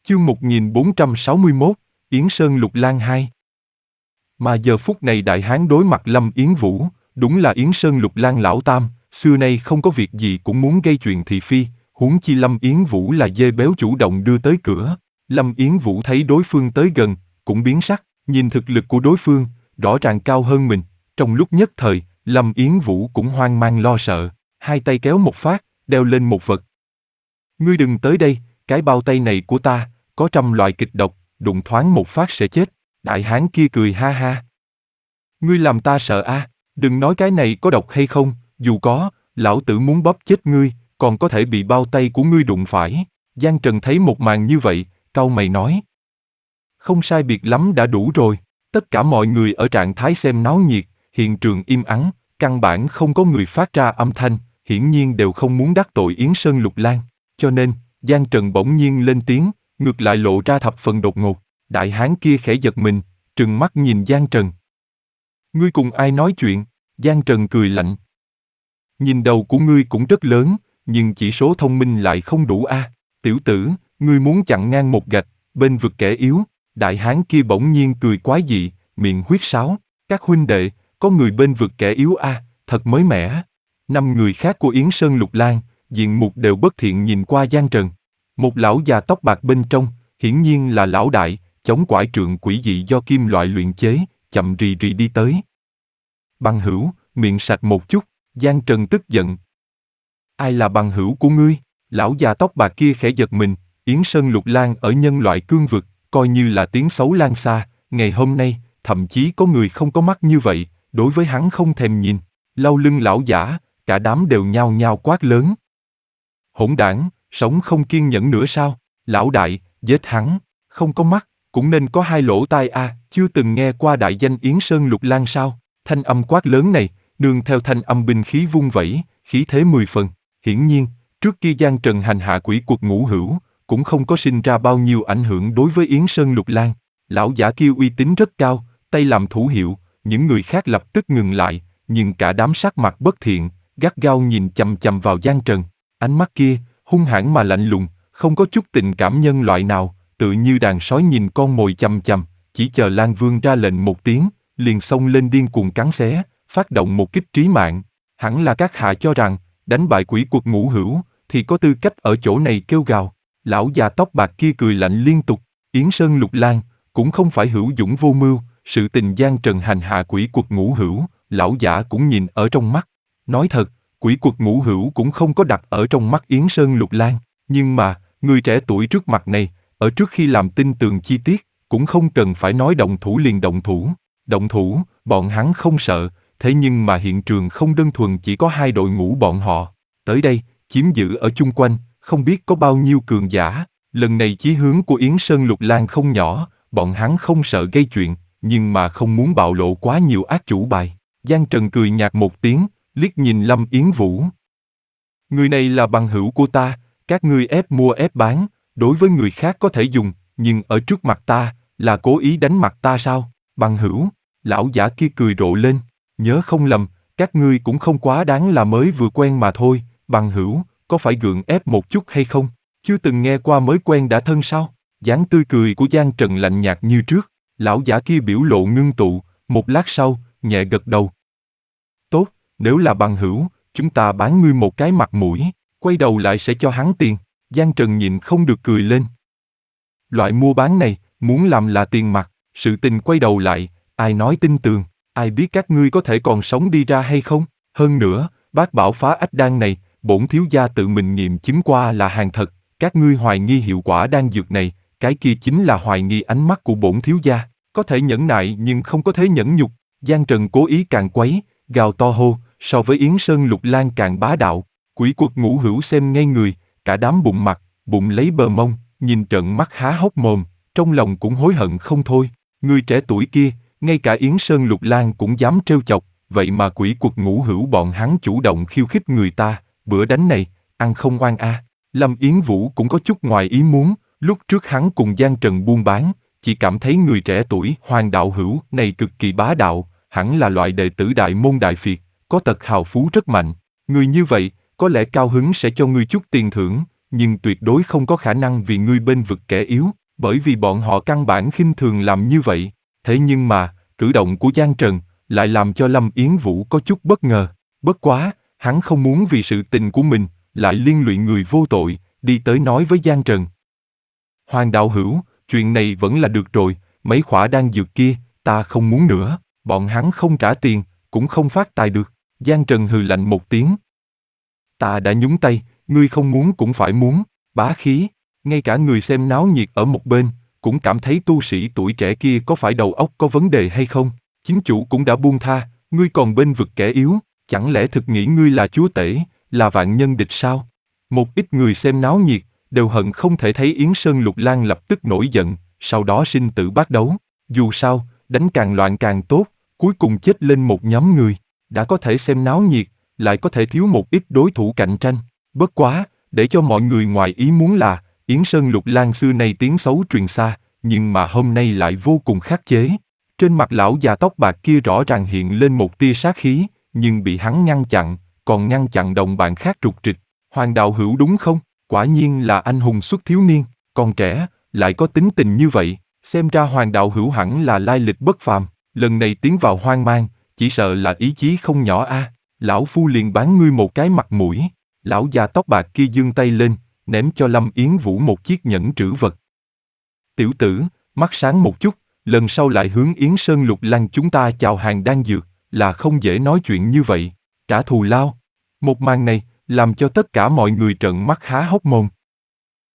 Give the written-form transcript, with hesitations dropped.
Chương 1461, Yến Sơn Lục Lang 2. Mà giờ phút này đại hán đối mặt Lâm Yến Vũ, đúng là Yến Sơn Lục Lang lão tam, xưa nay không có việc gì cũng muốn gây chuyện thị phi, huống chi Lâm Yến Vũ là dê béo chủ động đưa tới cửa. Lâm Yến Vũ thấy đối phương tới gần, cũng biến sắc, nhìn thực lực của đối phương, rõ ràng cao hơn mình, trong lúc nhất thời, Lâm Yến Vũ cũng hoang mang lo sợ, hai tay kéo một phát, đeo lên một vật. Ngươi đừng tới đây, cái bao tay này của ta, có trăm loại kịch độc, đụng thoáng một phát sẽ chết. Đại hán kia cười ha ha. Ngươi làm ta sợ a, đừng nói cái này có độc hay không, dù có, lão tử muốn bóp chết ngươi, còn có thể bị bao tay của ngươi đụng phải. Giang Trần thấy một màn như vậy, cau mày nói. Không sai biệt lắm đã đủ rồi, tất cả mọi người ở trạng thái xem náo nhiệt, hiện trường im ắng, căn bản không có người phát ra âm thanh, hiển nhiên đều không muốn đắc tội Yến Sơn Lục Lang, cho nên, Giang Trần bỗng nhiên lên tiếng, ngược lại lộ ra thập phần đột ngột. Đại hán kia khẽ giật mình, trừng mắt nhìn Giang Trần. Ngươi cùng ai nói chuyện? Giang Trần cười lạnh. Nhìn đầu của ngươi cũng rất lớn, nhưng chỉ số thông minh lại không đủ a. Tiểu tử, ngươi muốn chặn ngang một gạch, bên vực kẻ yếu. Đại hán kia bỗng nhiên cười quái dị, miệng huýt sáo. Các huynh đệ, có người bên vực kẻ yếu a, thật mới mẻ. 5 người khác của Yến Sơn Lục Lang, diện mục đều bất thiện nhìn qua Giang Trần. Một lão già tóc bạc bên trong, hiển nhiên là lão đại, chống quải trượng quỷ dị do kim loại luyện chế, chậm rì rì đi tới. Bằng hữu, miệng sạch một chút, Giang Trần tức giận. Ai là bằng hữu của ngươi? Lão già tóc bạc kia khẽ giật mình, Yến Sơn Lục Lang ở nhân loại cương vực, coi như là tiếng xấu lan xa, ngày hôm nay, thậm chí có người không có mắt như vậy, đối với hắn không thèm nhìn. Lau lưng lão giả, cả đám đều nhao nhao quát lớn. Hỗn đảng, sống không kiên nhẫn nữa sao? Lão đại, giết hắn, không có mắt, cũng nên có hai lỗ tai a, chưa từng nghe qua đại danh Yến Sơn Lục Lang sao? Thanh âm quát lớn này, nương theo thanh âm binh khí vung vẩy, khí thế 10 phần. Hiển nhiên, trước kia Giang Trần hành hạ quỷ quật Ngũ Hữu, cũng không có sinh ra bao nhiêu ảnh hưởng đối với Yến Sơn Lục Lang. Lão giả kia uy tín rất cao, tay làm thủ hiệu, những người khác lập tức ngừng lại, nhưng cả đám sắc mặt bất thiện, gắt gao nhìn chằm chằm vào Giang Trần. Ánh mắt kia, hung hãn mà lạnh lùng, không có chút tình cảm nhân loại nào, tự như đàn sói nhìn con mồi chằm chằm, chỉ chờ Lang Vương ra lệnh một tiếng, liền xông lên điên cuồng cắn xé, phát động một kích trí mạng. Hẳn là các hạ cho rằng, đánh bại quỷ quật Ngũ Hữu, thì có tư cách ở chỗ này kêu gào. Lão già tóc bạc kia cười lạnh liên tục, Yến Sơn Lục Lang, cũng không phải hữu dũng vô mưu, sự tình Giang Trần hành hạ quỷ quật Ngũ Hữu, lão giả cũng nhìn ở trong mắt. Nói thật, quỷ quật Ngũ Hữu cũng không có đặt ở trong mắt Yến Sơn Lục Lang, nhưng mà, người trẻ tuổi trước mặt này, ở trước khi làm tin tường chi tiết, cũng không cần phải nói động thủ liền động thủ. Động thủ, bọn hắn không sợ, thế nhưng mà hiện trường không đơn thuần chỉ có hai đội ngũ bọn họ. Tới đây, chiếm giữ ở chung quanh, không biết có bao nhiêu cường giả. Lần này chí hướng của Yến Sơn Lục Lang không nhỏ, bọn hắn không sợ gây chuyện, nhưng mà không muốn bạo lộ quá nhiều ác chủ bài. Giang Trần cười nhạt một tiếng, liếc nhìn Lâm Yến Vũ. Người này là bằng hữu của ta, các ngươi ép mua ép bán, đối với người khác có thể dùng, nhưng ở trước mặt ta, là cố ý đánh mặt ta sao? Bằng hữu, lão giả kia cười rộ lên, nhớ không lầm, các ngươi cũng không quá đáng là mới vừa quen mà thôi, bằng hữu, có phải gượng ép một chút hay không? Chưa từng nghe qua mới quen đã thân sao? Dáng tươi cười của Giang Trần lạnh nhạt như trước, lão giả kia biểu lộ ngưng tụ, một lát sau, nhẹ gật đầu. Tốt, nếu là bằng hữu, chúng ta bán ngươi một cái mặt mũi, quay đầu lại sẽ cho hắn tiền. Giang Trần nhịn không được cười lên. Loại mua bán này, muốn làm là tiền mặt, sự tình quay đầu lại, ai nói tin tường, ai biết các ngươi có thể còn sống đi ra hay không? Hơn nữa, bát bảo phá ách đan này, bổn thiếu gia tự mình nghiệm chứng qua là hàng thật, các ngươi hoài nghi hiệu quả đan dược này, cái kia chính là hoài nghi ánh mắt của bổn thiếu gia, có thể nhẫn nại nhưng không có thể nhẫn nhục. Giang Trần cố ý càng quấy, gào to hô, so với Yến Sơn Lục Lang càng bá đạo. Quỷ quật Ngũ Hữu xem ngay người, cả đám bụng mặt, bụng lấy bờ mông, nhìn trợn mắt há hốc mồm, trong lòng cũng hối hận không thôi. Người trẻ tuổi kia, ngay cả Yến Sơn Lục Lang cũng dám trêu chọc, vậy mà quỷ quật Ngũ Hữu bọn hắn chủ động khiêu khích người ta, bữa đánh này, ăn không oan a. Lâm Yến Vũ cũng có chút ngoài ý muốn, lúc trước hắn cùng Giang Trần buôn bán, chỉ cảm thấy người trẻ tuổi Hoàng đạo hữu này cực kỳ bá đạo, hẳn là loại đệ tử đại môn đại phiệt, có tật hào phú rất mạnh. Người như vậy, có lẽ cao hứng sẽ cho ngươi chút tiền thưởng, nhưng tuyệt đối không có khả năng vì ngươi bên vực kẻ yếu, bởi vì bọn họ căn bản khinh thường làm như vậy. Thế nhưng mà, cử động của Giang Trần lại làm cho Lâm Yến Vũ có chút bất ngờ. Bất quá, hắn không muốn vì sự tình của mình lại liên lụy người vô tội, đi tới nói với Giang Trần. Hoàng đạo hữu, chuyện này vẫn là được rồi, mấy khỏa đan dược kia, ta không muốn nữa, bọn hắn không trả tiền, cũng không phát tài được. Giang Trần hừ lạnh một tiếng. Ta đã nhúng tay, ngươi không muốn cũng phải muốn, bá khí. Ngay cả người xem náo nhiệt ở một bên, cũng cảm thấy tu sĩ tuổi trẻ kia có phải đầu óc có vấn đề hay không. Chính chủ cũng đã buông tha, ngươi còn bên vực kẻ yếu, chẳng lẽ thực nghĩ ngươi là chúa tể, là vạn nhân địch sao? Một ít người xem náo nhiệt, đều hận không thể thấy Yến Sơn Lục Lang lập tức nổi giận, sau đó sinh tử bát đấu. Dù sao, đánh càng loạn càng tốt, cuối cùng chết lên một nhóm người. Đã có thể xem náo nhiệt, lại có thể thiếu một ít đối thủ cạnh tranh. Bất quá, để cho mọi người ngoài ý muốn là, Yến Sơn Lục Lang xưa nay tiếng xấu truyền xa, nhưng mà hôm nay lại vô cùng khắc chế. Trên mặt lão già tóc bạc kia rõ ràng hiện lên một tia sát khí, nhưng bị hắn ngăn chặn, còn ngăn chặn đồng bạn khác trục trịch. Hoàng đạo hữu đúng không? Quả nhiên là anh hùng xuất thiếu niên, còn trẻ, lại có tính tình như vậy, xem ra Hoàng đạo hữu hẳn là lai lịch bất phàm, lần này tiến vào hoang mang, chỉ sợ là ý chí không nhỏ a. Lão phu liền bán ngươi một cái mặt mũi. Lão già tóc bạc kia giương tay lên, ném cho Lâm Yến Vũ một chiếc nhẫn trữ vật. Tiểu tử, mắt sáng một chút, lần sau lại hướng Yến Sơn Lục Lang chúng ta chào hàng đan dược, là không dễ nói chuyện như vậy. Trả thù lao. Một màn này, làm cho tất cả mọi người trợn mắt há hốc mồm.